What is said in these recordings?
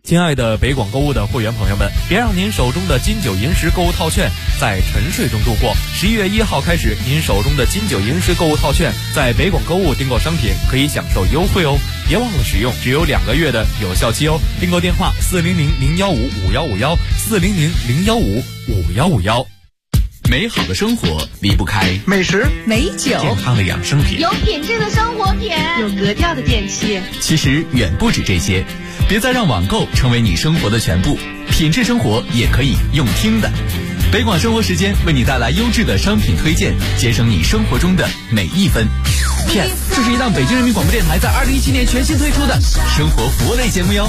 亲爱的北广购物的会员朋友们，别让您手中的金九银十购物套券在沉睡中度过。11月1号开始，您手中的金九银十购物套券在北广购物订购商品可以享受优惠哦，别忘了使用，只有2个月的有效期哦。订购电话400-015-5151，400-015-5151。 美好的生活离不开美食、 美酒、 健康的养生品， 有品质的生活品， 有格调的电器。 其实远不止这些，别再让网购成为你生活的全部，品质生活也可以用听的。北广生活时间为你带来优质的商品推荐，节省你生活中的每一分。Yes， 这是一档北京人民广播电台在2017年全新推出的生活服务类节目哟。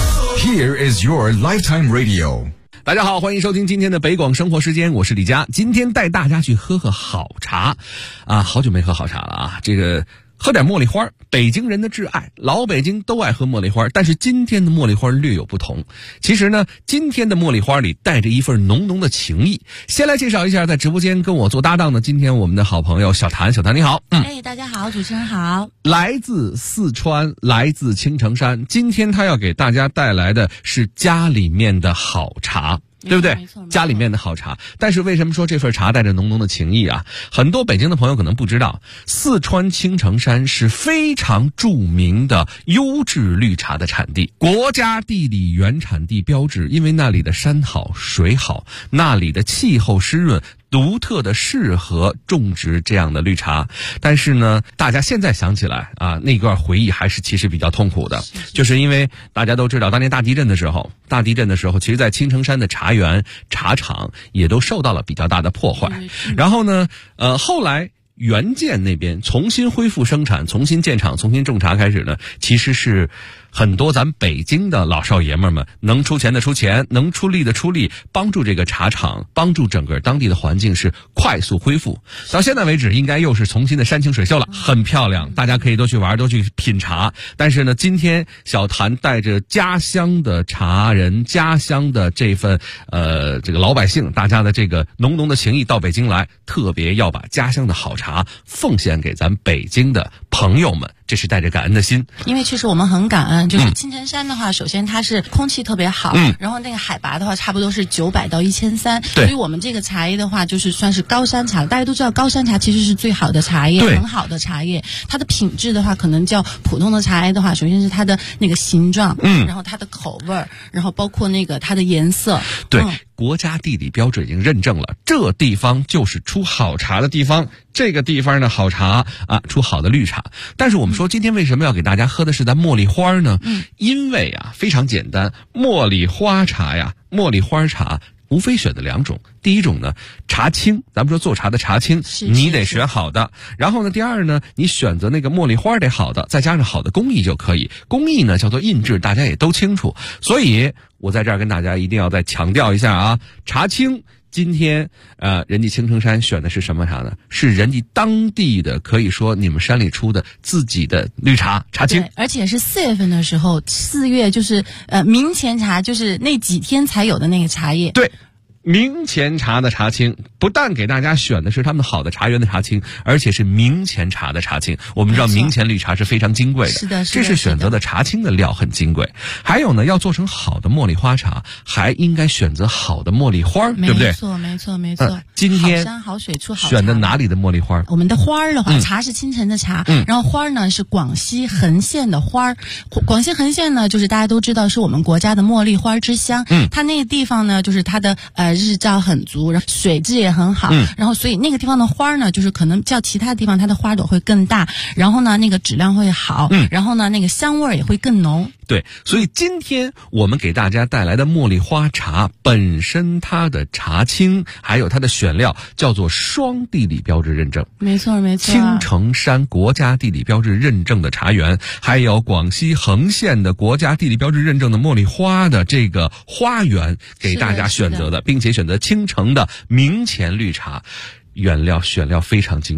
Here is your lifetime radio。 大家好，欢迎收听今天的北广生活时间，我是李佳。今天带大家去喝好茶啊，好久没喝好茶了啊，这个喝点茉莉花，北京人的挚爱，老北京都爱喝茉莉花，但是今天的茉莉花略有不同。其实呢，今天的茉莉花里带着一份浓浓的情谊。先来介绍一下在直播间跟我做搭档的今天我们的好朋友小谭。小谭你好。 大家好，主持人好。 来自四川，来自青城山，今天他要给大家带来的是家里面的好茶，对不对？ 没错， 家里面的好茶。但是为什么说这份茶带着浓浓的情谊啊？很多北京的朋友可能不知道，四川青城山是非常著名的优质绿茶的产地，国家地理原产地标志，因为那里的山好水好，那里的气候湿润，独特的适合种植这样的绿茶。但是呢，大家现在想起来啊，那段回忆还是其实比较痛苦的，就是因为大家都知道当年大地震的时候，其实在青城山的茶园茶厂也都受到了比较大的破坏。然后呢后来原建那边重新恢复生产，重新建厂，重新种茶开始呢，其实是很多咱北京的老少爷们们能出钱的出钱，能出力的出力，帮助这个茶厂，帮助整个当地的环境是快速恢复。到现在为止应该又是重新的山清水秀了，很漂亮，大家可以都去玩，都去品茶。但是呢，今天小谭带着家乡的茶人，家乡的这份这个老百姓大家的这个浓浓的情谊到北京来，特别要把家乡的好茶奉献给咱北京的朋友们，这是带着感恩的心。 因为确实我们很感恩，就是青城山的话，首先它是空气特别好，然后那个海拔的话差不多是900到1300，所以我们这个茶叶的话就是算是高山茶。大家都知道高山茶其实是最好的茶叶，很好的茶叶。它的品质的话可能叫普通的茶叶的话，首先是它的那个形状，然后它的口味，然后包括那个它的颜色。 对，国家地理标志已经认证了，这地方就是出好茶的地方，这个地方的好茶啊，出好的绿茶。但是我们说今天为什么要给大家喝的是咱茉莉花呢？因为啊非常简单，茉莉花茶无非选的2种。第一种呢，茶青，咱们说做茶的茶青，你得选好的。然后呢，第二呢，你选择那个茉莉花得好的，再加上好的工艺就可以。工艺呢叫做印制，大家也都清楚。所以我在这儿跟大家一定要再强调一下啊，茶青今天人家青城山选的是什么茶呢？是人家当地的，可以说你们山里出的自己的绿茶茶青， 而且是4月份的时候，4月就是明前茶，就是那几天才有的那个茶叶。 对，明前茶的茶青，不但给大家选的是他们好的茶园的茶青，而且是明前茶的茶青。我们知道明前绿茶是非常金贵的， 是的， 这是选择的茶青的料很金贵。还有呢，要做成好的茉莉花茶，还应该选择好的茉莉花，对不对？ 没错。 今天好山好水出好茶。 选的哪里的茉莉花？ 我们的花儿的话，茶是青城的茶，然后花儿呢是广西横县的花儿。广西横县呢，就是大家都知道是我们国家的茉莉花之乡。它那个地方呢，就是它的日照很足，然后水质也很好，然后所以那个地方的花呢，就是可能较其他地方它的花朵会更大，然后呢那个质量会好，然后呢那个香味也会更浓。 对，所以今天我们给大家带来的茉莉花茶本身它的茶青还有它的选料叫做双地理标志认证。 没错。 青城山国家地理标志认证的茶园，还有广西横县的国家地理标志认证的茉莉花的这个花园给大家选择的，并且选择青城的明前绿茶。选料非常金贵，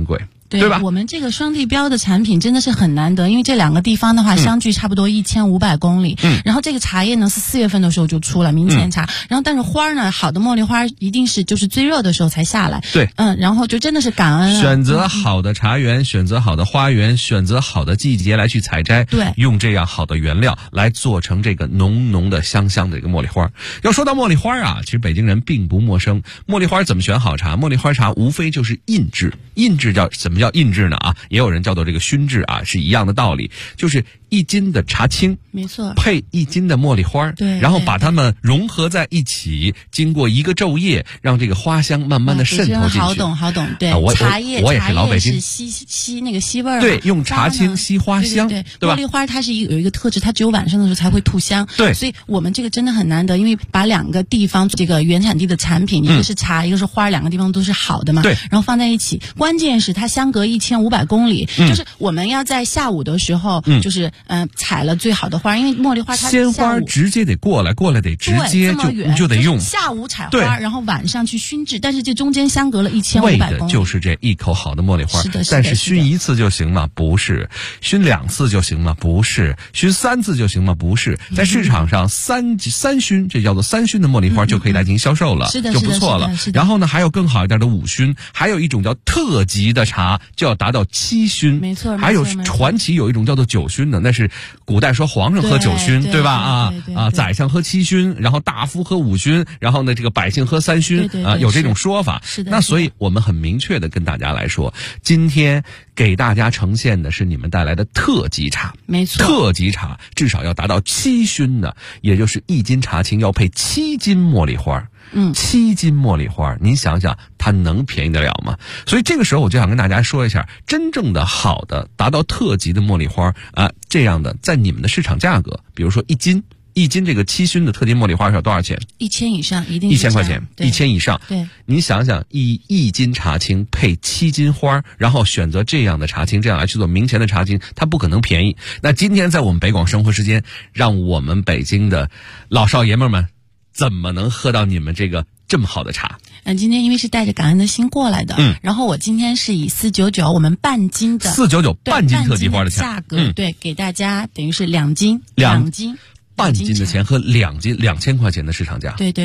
对吧？ 我们这个双地标的产品真的是很难得，因为这两个地方的话相距差不多1500公里。然后这个茶叶呢是4月份的时候就出了明前茶，然后但是花呢，好的茉莉花一定是就是最热的时候才下来。 对， 然后就真的是感恩选择好的茶园，选择好的花园，选择好的季节来去采摘， 对， 用这样好的原料来做成这个浓浓的香香的一个茉莉花。要说到茉莉花啊，其实北京人并不陌生。茉莉花怎么选好茶？茉莉花茶无非就是印制，印制怎么叫印制呢？也有人叫做这个熏制是一样的道理，就是1斤的茶青， 没错， 配1斤的茉莉花， 对， 然后把它们融合在一起，经过一个昼夜，让这个花香慢慢的渗透进去。 好懂，对，茶叶我也是老北京， 是吸那个吸味儿， 对，用茶青吸花香， 对吧？ 茉莉花它是有一个特质，它只有晚上的时候才会吐香， 对， 所以我们这个真的很难得，因为把2个地方这个原产地的产品，一个是茶，一个是花，2个地方都是好的嘛， 对， 然后放在一起，关键是它相隔1500公里，就是我们要在下午的时候，就是采了最好的花，因为茉莉花它鲜花直接得过来得直接就得用， 下午采花，然后晚上去熏制，但是这中间相隔了1500公里， 为的就是这一口好的茉莉花。 是的， 但是熏1次就行吗？不是。熏2次就行吗？不是。熏3次就行吗？不是。在市场上三熏，这叫做3熏的茉莉花就可以来进行销售了， 是的， 就不错了。然后呢，还有更好一点的5熏，还有一种叫特级的茶就要达到7熏， 没错。 还有传奇有一种叫做9熏的，那是古代说皇上喝9熏，对吧？宰相喝7熏，然后大夫喝5熏，然后呢这个百姓喝3熏，有这种说法。 是的。 那所以我们很明确的跟大家来说，今天给大家呈现的是你们带来的特级茶， 没错， 特级茶至少要达到7熏的，也就是1斤茶青要配7斤茉莉花。7斤茉莉花，您想想它能便宜得了吗？所以这个时候我就想跟大家说一下，真正的好的达到特级的茉莉花这样的在你们的市场价格，比如说1斤这个7熏的特级茉莉花是要多少钱 ？1000以上，一定是 1000块钱，1000以上。 对， 您想想，一斤茶青配7斤花，然后选择这样的茶青，这样来去做明前的茶青，它不可能便宜。那今天在我们北广生活时间，让我们北京的老少爷们们怎么能喝到你们这个这么好的茶？ 今天因为是带着感恩的心过来的，然后我今天是以499我们半斤的 499半斤特级花的价格，对，给大家等于是2斤， 半斤的钱和2斤2000块钱的市场价。 对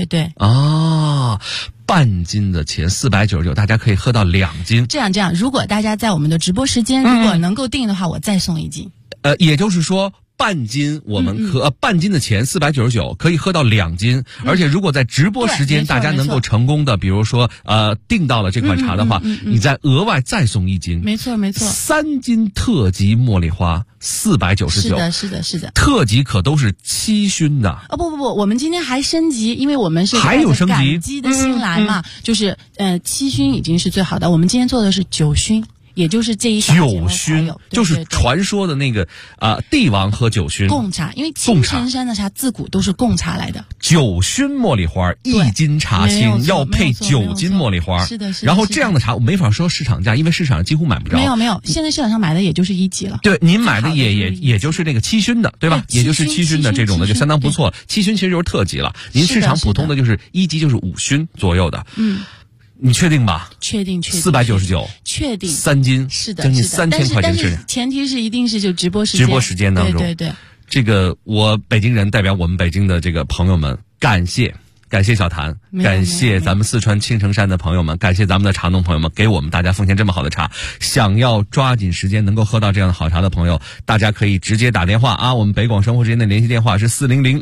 半斤的钱499，大家可以喝到2斤。 这样，如果大家在我们的直播时间如果能够订的话，我再送1斤。 也就是说。半斤我们半斤的钱499可以喝到2斤，而且如果在直播时间大家能够成功的，比如说订到了这款茶的话，你再额外再送1斤， 没错 ，3斤特级茉莉花499， 是的， 特级可都是7熏的。 不，我们今天还升级，因为我们是还有升级， 感激的心来嘛，就是7熏已经是最好的，我们今天做的是9熏。也就是这一 9熏，就是传说的那个帝王喝9熏贡茶，因为青城山的茶自古都是贡茶来的。 9熏茉莉花1斤茶青要配9斤茉莉花， 是的。 然后这样的茶我没法说市场价，因为市场上几乎买不着。 没有，现在市场上买的也就是1级了。 对，您买的也就是那个7熏的，对吧？也就是7熏的这种的就相当不错。7熏其实就是特级了，您市场普通的就是1级就是5熏左右的。你确定吧？ 确定。 499， 确定。 3斤， 是的， 将近3000块钱是。 前提是一定是就直播时间当中。 对。 这个我北京人代表我们北京的这个朋友们，感谢小谭，感谢咱们四川青城山的朋友们，感谢咱们的茶农朋友们，给我们大家奉献这么好的茶。想要抓紧时间能够喝到这样的好茶的朋友，大家可以直接打电话我们北广生活时间的联系电话是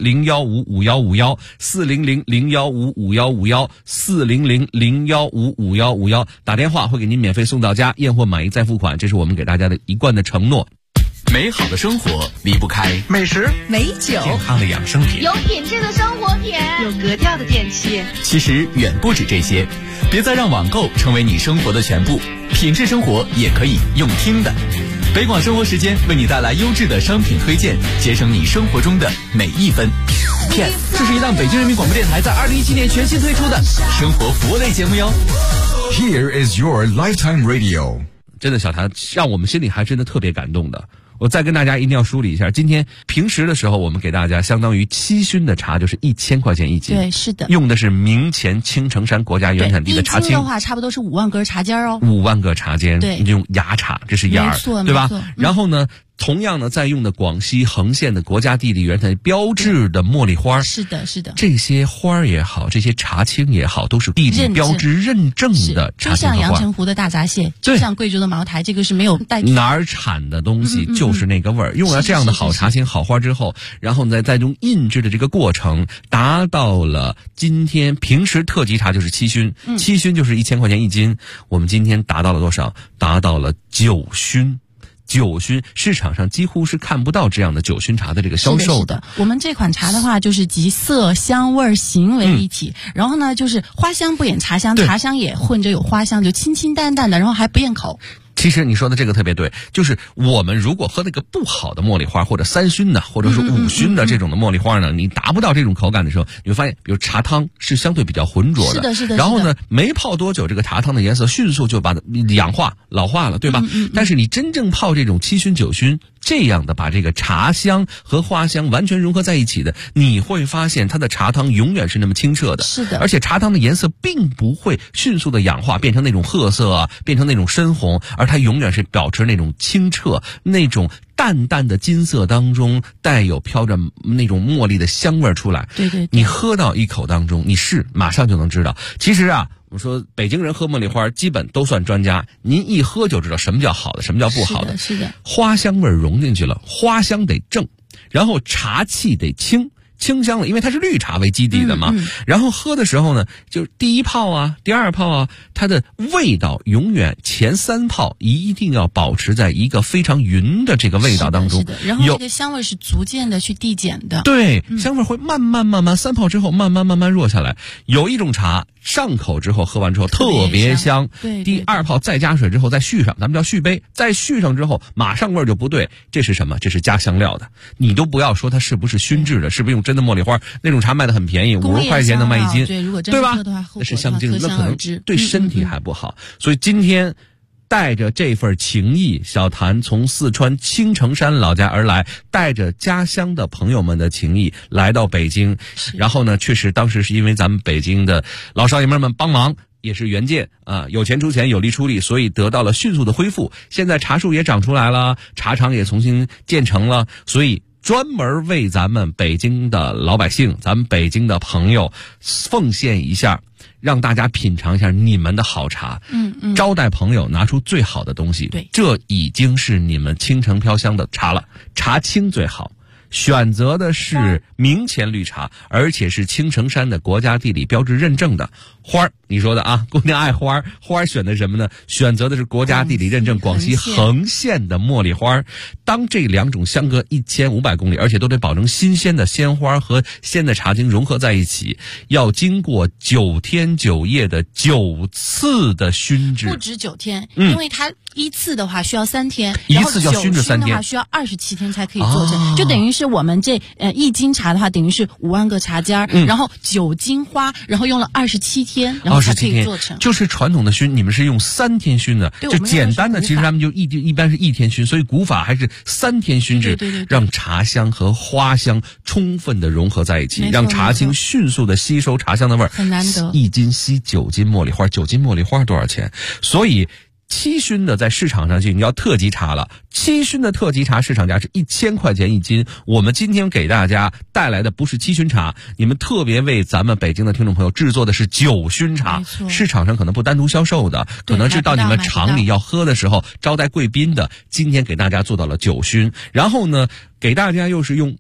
400-015-5151，400-015-5151，400-015-5151，打电话会给您免费送到家，验货满意再付款，这是我们给大家的一贯的承诺。 美好的生活离不开美食、 美酒、 健康的养生品， 有品质的生活品， 有格调的电器。 其实远不止这些，别再让网购成为你生活的全部，品质生活也可以用听的。北广生活时间为你带来优质的商品推荐，节省你生活中的每一分。这是一档北京人民广播电台在2017年全新推出的生活服务类节目哟。 Here is your lifetime radio。 真的，小谭让我们心里还真的特别感动的。 我再跟大家一定要梳理一下，今天平时的时候我们给大家相当于7熏的茶就是1000块钱一斤， 对，是的， 用的是明前青城山国家原产地的茶青， 一斤的话差不多是5万根茶尖哦 ，5万个茶尖， 对， 用芽茶，这是芽，对吧？然后呢，同样呢，在用的广西横县的国家地理原产地标志的茉莉花， 是的，是的， 这些花儿也好，这些茶青也好，都是地理标志认证的茶青和花。 就像阳澄湖的大闸蟹，就像贵州的茅台，这个是没有代替。 哪儿产的东西就是那个味儿。用了这样的好茶青、好花之后，然后呢，再用印制的这个过程，达到了今天平时特级茶就是7熏，7熏就是1000块钱一斤。我们今天达到了多少？达到了9熏。9熏市场上几乎是看不到这样的9熏茶的这个销售的。 我们这款茶的话，就是集色香味形为一体，然后呢，就是花香不掩茶香，茶香也混着有花香，就清清淡淡的，然后还不厌口。 其实你说的这个特别对，就是我们如果喝那个不好的茉莉花，或者3熏的，或者是5熏的这种的茉莉花呢，你达不到这种口感的时候，你会发现，比如茶汤是相对比较浑浊的， 是的，是的。 然后呢，没泡多久，这个茶汤的颜色迅速就把它氧化、老化了，对吧？但是你真正泡这种7熏、9熏。这样的把这个茶香和花香完全融合在一起的，你会发现它的茶汤永远是那么清澈的， 是的， 而且茶汤的颜色并不会迅速的氧化变成那种褐色啊，变成那种深红，而它永远是保持那种清澈，那种淡淡的金色当中带有飘着那种茉莉的香味出来。 对， 你喝到一口当中，你马上就能知道。其实啊，我们说北京人喝茉莉花基本都算专家，您一喝就知道什么叫好的，什么叫不好的。 是的， 花香味融进去了，花香得正，然后茶气得清香了，因为它是绿茶为基底的嘛。然后喝的时候呢，就是第一泡啊，第二泡啊，它的味道永远前3泡一定要保持在一个非常匀的这个味道当中。 是的，然后这个香味是逐渐的去递减的。 对，香味会慢慢3泡之后慢慢弱下来。有一种茶上口之后喝完之后特别香， 对， 第2泡再加水之后再续上，咱们叫续杯，再续上之后马上味儿就不对，这是什么？这是加香料的。你都不要说它是不是熏制的，是不是用真的茉莉花，那种茶卖的很便宜，50块钱能卖1斤， 对，如果真对吧？ 那是香精，那可能对身体还不好。所以今天带着这份情谊，小谭从四川青城山老家而来，带着家乡的朋友们的情谊来到北京。然后呢，确实当时是因为咱们北京的老少爷们帮忙，也是援建啊，有钱出钱，有力出力，所以得到了迅速的恢复。现在茶树也长出来了，茶厂也重新建成了，所以专门为咱们北京的老百姓，咱们北京的朋友奉献一下，让大家品尝一下你们的好茶。招待朋友拿出最好的东西， 对， 这已经是你们倾城飘香的茶了。茶青最好，选择的是明前绿茶，而且是青城山的国家地理标志认证的花儿。你说的啊，姑娘爱花儿，花儿选的什么呢？选择的是国家地理认证广西横县的茉莉花。当这2种相隔1500公里，而且都得保证新鲜的鲜花和鲜的茶精融合在一起，要经过9天9夜的9次的熏制， 不止9天，因为它一次的话需要3天， 一次就要熏制3天， 然后9熏的话需要27天才可以做成，就等于是我们这1斤茶的话，等于是5万个茶尖，然后9斤花，然后用了27天，然后才可以做成。 就是传统的熏，你们是用3天熏的，就简单的，其实他们就一般是1天熏，所以古法还是3天熏制， 对， 让茶香和花香充分的融合在一起，让茶精迅速的吸收茶香的味儿， 很难得。 1斤吸9斤茉莉花，9斤茉莉花多少钱？所以7熏的在市场上就你要特级茶了，7熏的特级茶市场价是1000块钱1斤。我们今天给大家带来的不是7熏茶，你们特别为咱们北京的听众朋友制作的是9熏茶，市场上可能不单独销售的，可能是到你们厂里要喝的时候招待贵宾的，今天给大家做到了9熏。然后呢，给大家又是用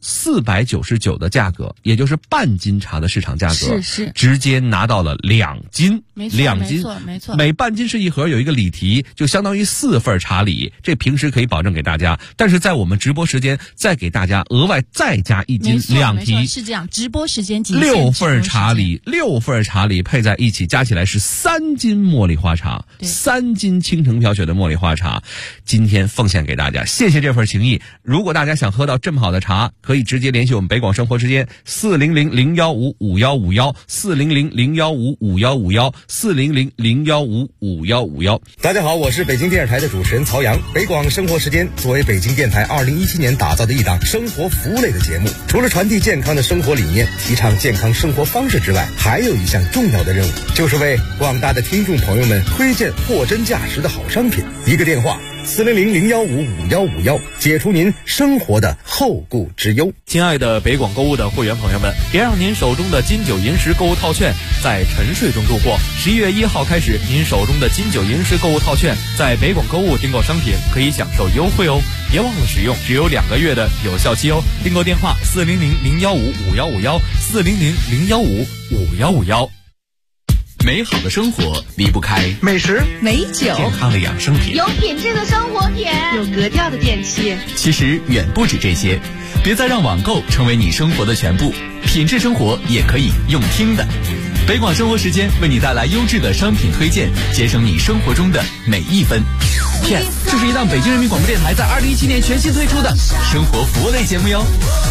499的价格，也就是半斤茶的市场价格， 是直接拿到了2斤 ，2斤，没错， 每半斤是一盒，有一个礼题，就相当于4份茶礼，这平时可以保证给大家，但是在我们直播时间再给大家额外再加1斤2题， 是这样，直播时间 6份茶礼，6份茶礼配在一起，加起来是3斤茉莉花茶，3斤倾城飘雪的茉莉花茶，今天奉献给大家，谢谢这份情谊。如果大家想喝到这么好的茶，可以直接联系我们北广生活时间400-015-5151，400-015-5151，400-015-5151。 大家好，我是北京电视台的主持人曹阳。北广生活时间时间作为北京电台2017年打造的一档生活服务类的节目，除了传递健康的生活理念，提倡健康生活方式之外，还有一项重要的任务，就是为广大的听众朋友们推荐货真价实的好商品。一个电话400-015-5151，解除您生活的后顾之忧。 亲爱的北广购物的会员朋友们，别让您手中的金九银十购物套券在沉睡中度过。11月1号开始，您手中的金九银十购物套券在北广购物订购商品可以享受优惠哦，别忘了使用，只有2个月的有效期哦。订购电话400-015-5151，400-015-5151。 美好的生活离不开美食、 美酒、 健康的养生品， 有品质的生活品，有格调的电器。 其实远不止这些，别再让网购成为你生活的全部，品质生活也可以用听的。北广生活时间为你带来优质的商品推荐，节省你生活中的每一分。 Yes， 这是一档北京人民广播电台在2017年全新推出的生活服务类节目哟。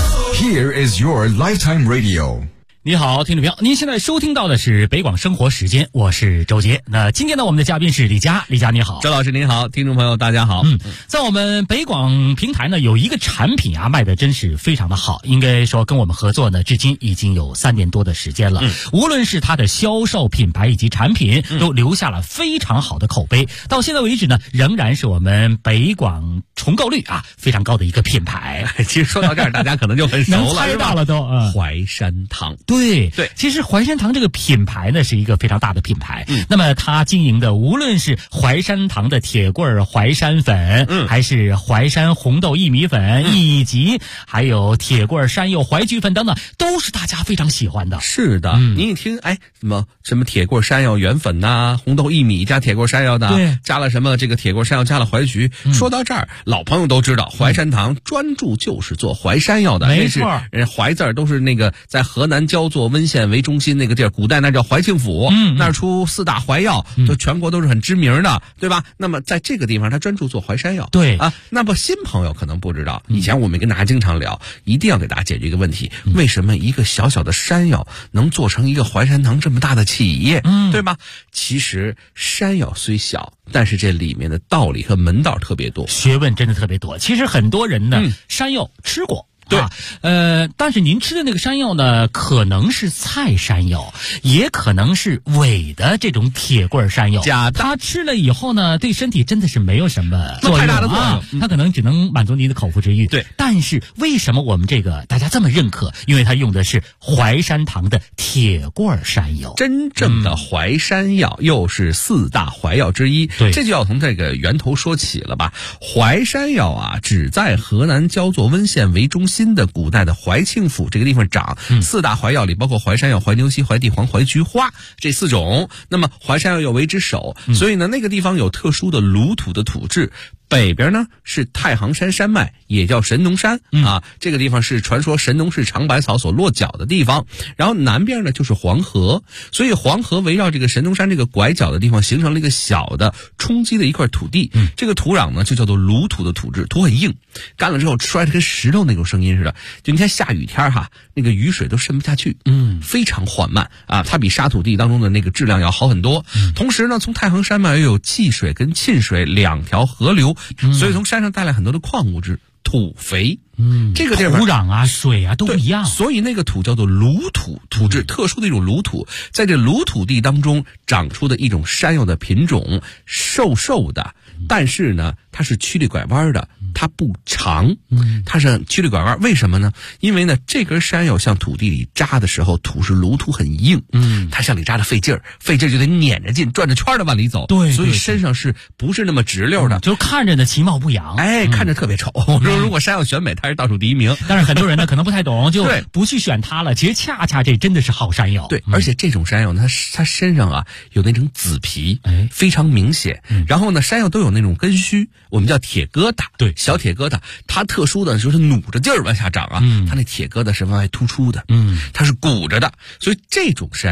Here is your lifetime radio。 你好，听众朋友，您现在收听到的是北广生活时间，我是周杰。那今天呢，我们的嘉宾是李佳，李佳你好。 周老师您好，听众朋友大家好。 在我们北广平台呢，有一个产品啊，卖的真是非常的好，应该说跟我们合作呢，至今已经有3年多的时间了。无论是它的销售品牌以及产品，都留下了非常好的口碑。到现在为止呢，仍然是我们北广重购率啊非常高的一个品牌。 其实说到这儿，大家可能就很熟了， 能猜到了都。 淮山堂。 对，其实淮山堂这个品牌呢是一个非常大的品牌。那么它经营的无论是淮山堂的铁棍淮山粉，还是淮山红豆薏米粉，以及还有铁棍山药淮菊粉等等，都是大家非常喜欢的。 是的，您一听，哎，什么铁棍山药原粉呐，红豆薏米加铁棍山药的， 对， 加了什么这个铁棍山药加了淮菊。说到这儿，老朋友都知道，淮山堂专注就是做淮山药的， 没错， 淮字儿都是那个在河南焦作温县为中心那个地儿，古代那叫淮庆府，那儿出4大淮药，都全国都是很知名的，对吧？那么在这个地方，他专注做淮山药。 对啊，那么新朋友可能不知道，以前我们跟大家经常聊，一定要给大家解决一个问题：为什么一个小小的山药能做成一个淮山堂这么大的企业？对吧？其实山药虽小，但是这里面的道理和门道特别多， 学问真的特别多。其实很多人呢，山药吃过。对，但是您吃的那个山药呢，可能是菜山药，也可能是伪的这种铁棍山药。 假的， 他吃了以后呢，对身体真的是没有什么作用， 太大的作用， 它可能只能满足您的口腹之欲。 对， 但是为什么我们这个大家这么认可？因为它用的是淮山堂的铁棍山药， 真正的淮山药，又是4大淮药之一。 对， 这就要从这个源头说起了吧。淮山药啊，只在河南焦作温县为中心的古代的淮庆府这个地方长。4大淮药里包括淮山药、淮牛膝、淮地黄、淮菊花这4种。那么淮山药又为之首，所以呢，那个地方有特殊的鲁土的土质。北边呢是太行山山脉，也叫神农山啊，这个地方是传说神农氏尝百草所落脚的地方。然后南边呢就是黄河，所以黄河围绕这个神农山这个拐角的地方形成了一个小的冲击的一块土地。这个土壤呢就叫做鲁土的土质，土很硬，干了之后摔得跟石头那种声音似的。就你看下雨天哈，那个雨水都渗不下去，非常缓慢啊，它比沙土地当中的那个质量要好很多。同时呢，从太行山脉又有济水跟沁水2条河流。所以从山上带来很多的矿物质，土肥。这个地方土壤啊、水啊都一样， 所以那个土叫做鲁土，土质特殊的一种鲁土。在这鲁土地当中长出的一种山药的品种，瘦瘦的，但是呢，它是曲里拐弯的，它不长，它是曲里拐弯。为什么呢？因为呢，这根山药向土地里扎的时候，土是鲁土很硬，它向里扎的费劲儿就得撵着劲，转着圈的往里走。 对， 所以身上是不是那么直溜的？ 就看着呢其貌不扬， 看着特别丑。我说如果山药选美，它是倒数第1名。 但是很多人呢可能不太懂，就不去选它了。其实恰恰这真的是好山药。 对，而且这种山药呢，它身上啊有那种紫皮，非常明显。然后呢，山药都有那种根须，我们叫铁疙瘩。 对， 小铁疙瘩，它特殊的就是努着劲儿往下长啊。它那铁疙瘩是往外突出的，它是鼓着的，所以这种山药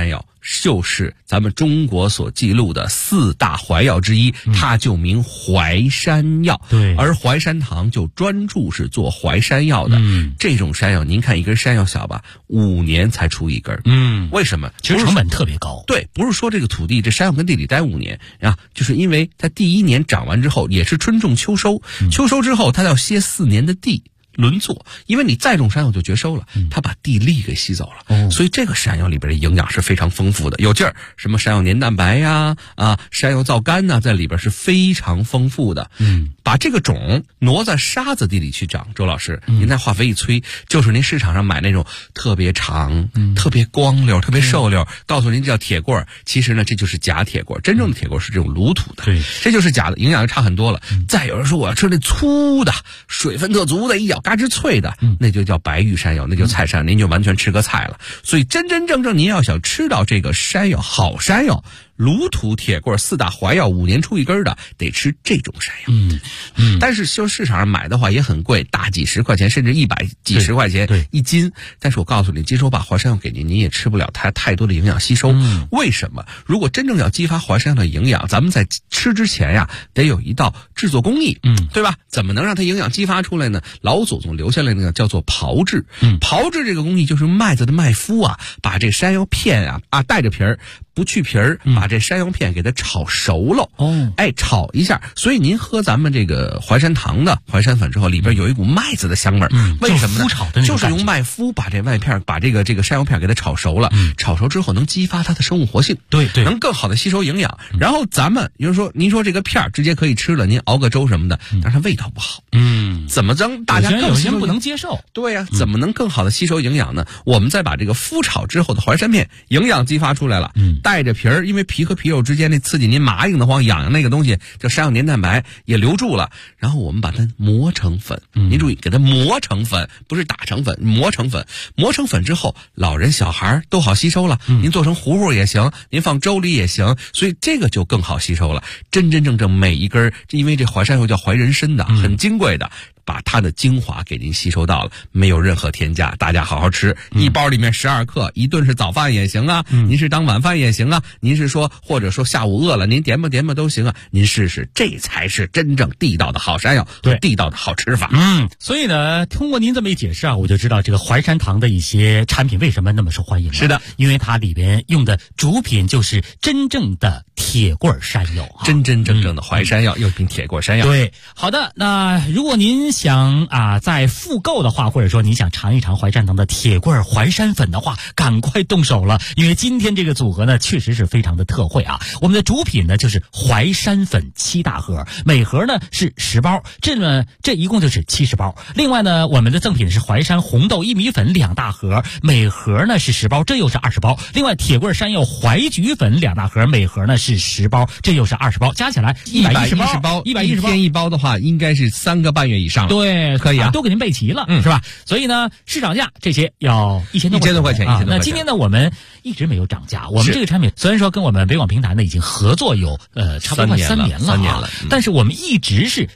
就是咱们中国所记录的4大怀药之一，它就名淮山药。 对， 而淮山堂就专注是做淮山药的。这种山药，您看一根山药小吧，5年才出一根。为什么？ 其实成本特别高。 对，不是说这个土地这山药跟地里待5年啊，就是因为它第1年长完之后，也是春种秋收，秋收之后它要歇4年的地。轮作，因为你再种山药就绝收了，它把地力给吸走了，所以这个山药里边的营养是非常丰富的，有劲儿。什么山药黏蛋白呀，山药皂苷呐，在里边是非常丰富的。把这个种挪在沙子地里去长，周老师，您那化肥一催，就是您市场上买那种特别长、特别光溜、特别瘦溜，告诉您这叫铁棍儿，其实呢这就是假铁棍儿，真正的铁棍儿是这种卤土的， 对， 这就是假的，营养就差很多了。再有人说我要吃那粗的，水分特足的，一咬嘎吱脆的，那就叫白玉山药，那就菜山，您就完全吃个菜了。所以真真正正您要想吃到这个山药，好山药，卤土铁棍4大怀药5年出一根的，得吃这种山药。但是就市场上买的话也很贵，大几十块钱，甚至100几十块钱一斤。但是我告诉你，即使我把淮山药给您，您也吃不了它太多的营养吸收。为什么？如果真正要激发淮山药的营养，咱们在吃之前呀，得有一道制作工艺，对吧？怎么能让它营养激发出来呢？老祖宗留下来那个叫做炮制。炮制这个工艺就是麦子的麦麸啊，把这山药片带着皮儿，不去皮儿，把这山药片给它炒熟了。炒一下。所以您喝咱们这个淮山堂的淮山粉之后，里边有一股麦子的香味儿。为什么呢？就是用麦麸把这麦片，把这个山药片给它炒熟了。炒熟之后能激发它的生物活性，对，能更好的吸收营养。然后咱们比如说，您说这个片直接可以吃了，您熬个粥什么的，但是它味道不好。怎么让大家更吸收？ 不能接受。 对呀，怎么能更好的吸收营养呢？我们再把这个麸炒之后的淮山片营养激发出来了，带着皮儿，因为皮和皮肉之间那刺激您麻硬的慌痒痒那个东西叫山药黏蛋白也留住了，然后我们把它磨成粉。您注意，给它磨成粉，不是打成粉，磨成粉。磨成粉之后，老人小孩都好吸收了。您做成糊糊也行，您放粥里也行，所以这个就更好吸收了。真真正正每一根，因为这淮山药叫淮人参的，很金贵的，把它的精华给您吸收到了，没有任何添加，大家好好吃。一包里面12克，一顿是早饭也行啊，您是当晚饭也行啊，您是说或者说下午饿了您点吧都行啊，您试试，这才是真正地道的好山药，对，地道的好吃法。 所以呢，通过您这么一解释啊，我就知道这个淮山堂的一些产品为什么那么受欢迎了。 是的， 因为它里边用的主品就是真正的铁棍山药， 真真正正的淮山药，又名铁棍山药。 对，好的，那如果您想再复购的话，或者说你想尝一尝淮山堂的铁棍淮山粉的话，赶快动手了，因为今天这个组合呢确实是非常的特惠啊。我们的主品呢就是淮山粉7大盒，每盒呢是10包，这一共就是70包。另外呢，我们的赠品是淮山红豆薏米粉2大盒，每盒呢是10包，这又是20包。另外铁棍山药淮菊粉2大盒，每盒呢是10包，这又是20包，加起来110包。 110包，1天1包的话，应该是3个半月以上。 对，可以啊，都给您备齐了，是吧？所以呢，市场价这些要1000多块钱。那今天呢，我们一直没有涨价。我们这个产品虽然说跟我们北广平台呢已经合作有差不多快3年了，但是我们一直是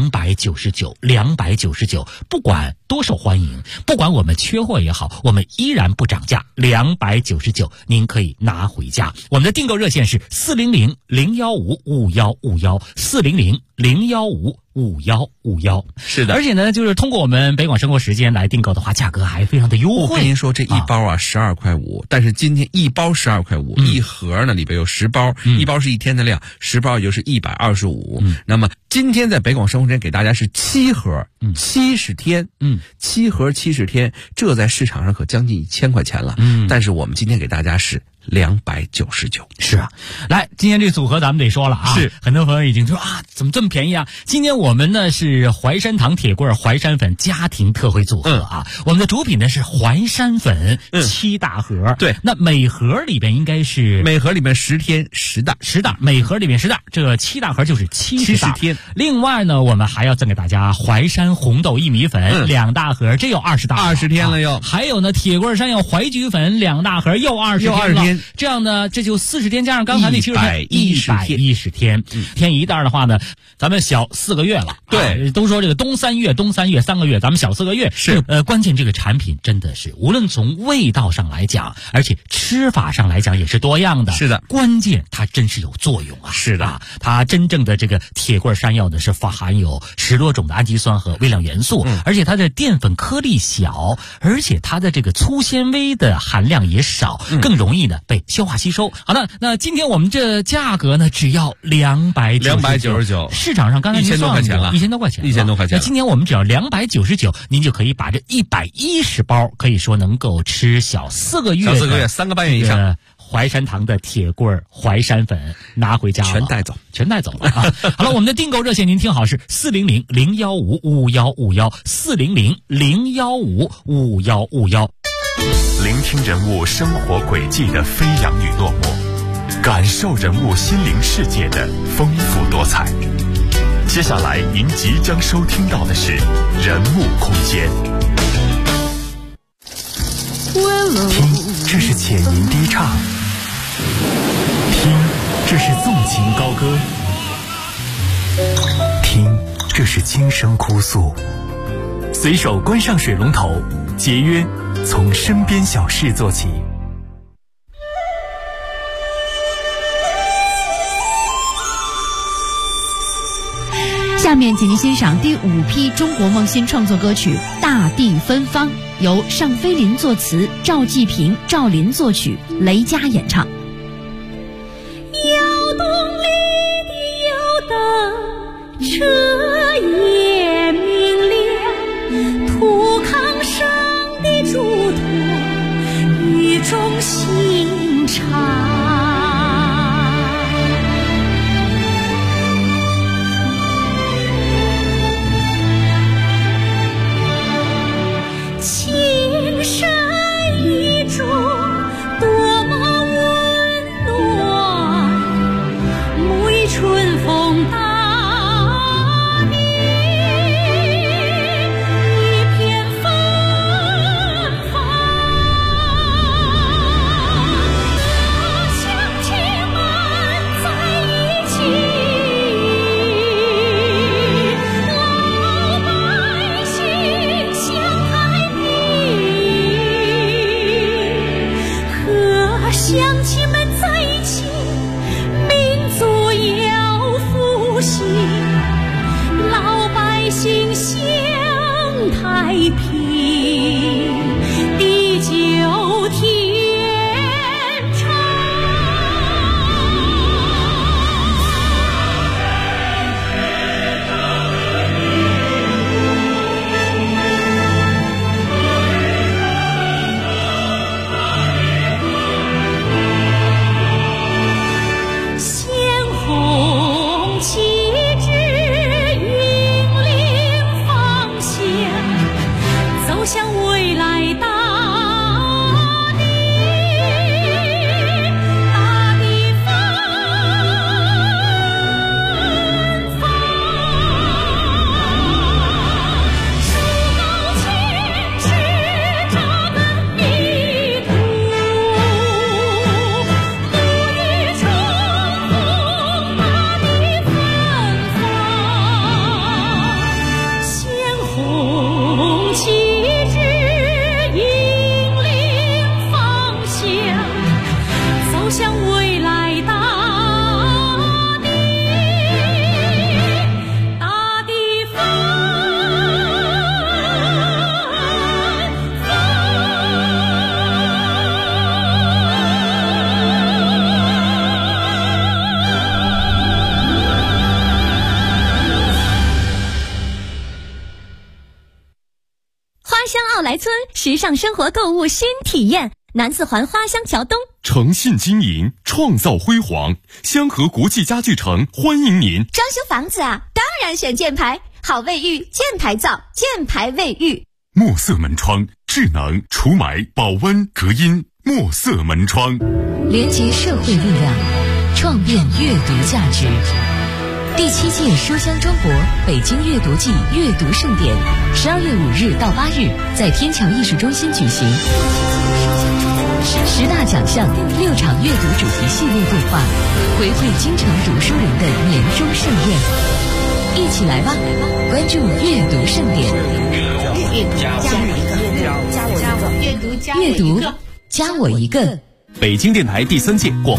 299，不管多受欢迎，不管我们缺货也好，我们依然不涨价，299，您可以拿回家。我们的订购热线是400-015-5151，400-015-5151。 是的， 而且呢，就是通过我们北广生活时间来订购的话，价格还非常的优惠。 我跟您说，这一包12块5，但是今天一包12块5，一盒呢里边有10包，一包是1天的量，10包也就是125。那么今天在北广生活时间给大家是7盒，70天，7盒70天，这在市场上可将近1000块钱了。但是我们今天给大家是299。 是啊，来，今天这组合咱们得说了啊， 是很多朋友已经说怎么这么便宜啊？今天我们呢是淮山堂铁棍淮山粉家庭特惠组合啊，我们的主品呢是淮山粉7大盒， 对， 那每盒里边应该是每盒里面10天10袋， 每盒里面10袋，这7大盒就是70 天。 另外呢，我们还要赠给大家淮山红豆薏米粉2大盒，这有20大，20 天了又。 还有呢，铁棍山药淮菊粉2大盒，又20天了。 天， 这样呢，这就40天加上刚才那70天，110天。天一袋的话呢，咱们小4个月了。 对， 都说这个冬3月3个月，咱们小4个月。 是关键这个产品真的是无论从味道上来讲，而且吃法上来讲也是多样的。 是的， 关键它真是有作用啊。 是的， 它真正的这个铁棍山药呢是含有10多种的氨基酸和微量元素，而且它的淀粉颗粒小，而且它的这个粗纤维的含量也少，更容易呢被消化吸收。好的，那今天我们这价格呢只要299，市场上刚才您算过 1000多块钱了 ，1000多块钱 ，1000多块钱。 那今年我们只要299，您就可以把这110包，可以说能够吃小4个月 3个半月以上。 淮山堂的铁棍淮山粉拿回家了，全带走了啊！好了，我们的订购热线您听好是400-015-5151，400-015-5151。 聆听人物生活轨迹的飞扬与落寞，感受人物心灵世界的丰富多彩。接下来您即将收听到的是人物空间。听，这是浅吟低唱；听，这是纵情高歌；听，这是轻声哭诉。随手关上水龙头，节约从身边小事做起。 下面请您欣赏第5批中国梦新创作歌曲《大地芬芳》，由尚飞林作词，赵继平、赵林作曲，雷佳演唱。 窑洞里的油灯，车也明亮，土炕上的嘱托，语重心长。情深意重，多么温暖，沐浴春风大地，一片芬芳。乡亲们在一起，老百姓相爱和乡亲们在一起，民族要复兴，老百姓享太平，地久天长。鲜红旗帜引领方向，走向未来大地，大地芬芳。树高千尺，扎根泥土，沐浴春风，大地芬芳。鲜红旗帜引领方向，走向未来大地，大地芬芳。 花乡奥莱村时尚生活购物新体验，南四环花乡桥东。 诚信经营，创造辉煌，香河国际家具城欢迎您。 装修房子啊，当然选箭牌，好卫浴，箭牌造，箭牌卫浴。 墨色门窗，智能除霾、保温、隔音。墨色门窗， 连接社会力量，创变阅读价值。第7届书香中国北京阅读季阅读盛典，12月5日到8日在天桥艺术中心举行。 10大奖项，6场阅读主题系列对话，回馈京城读书人的年终盛宴。一起来吧，关注阅读盛典。阅读加我一个。 北京电台第3届广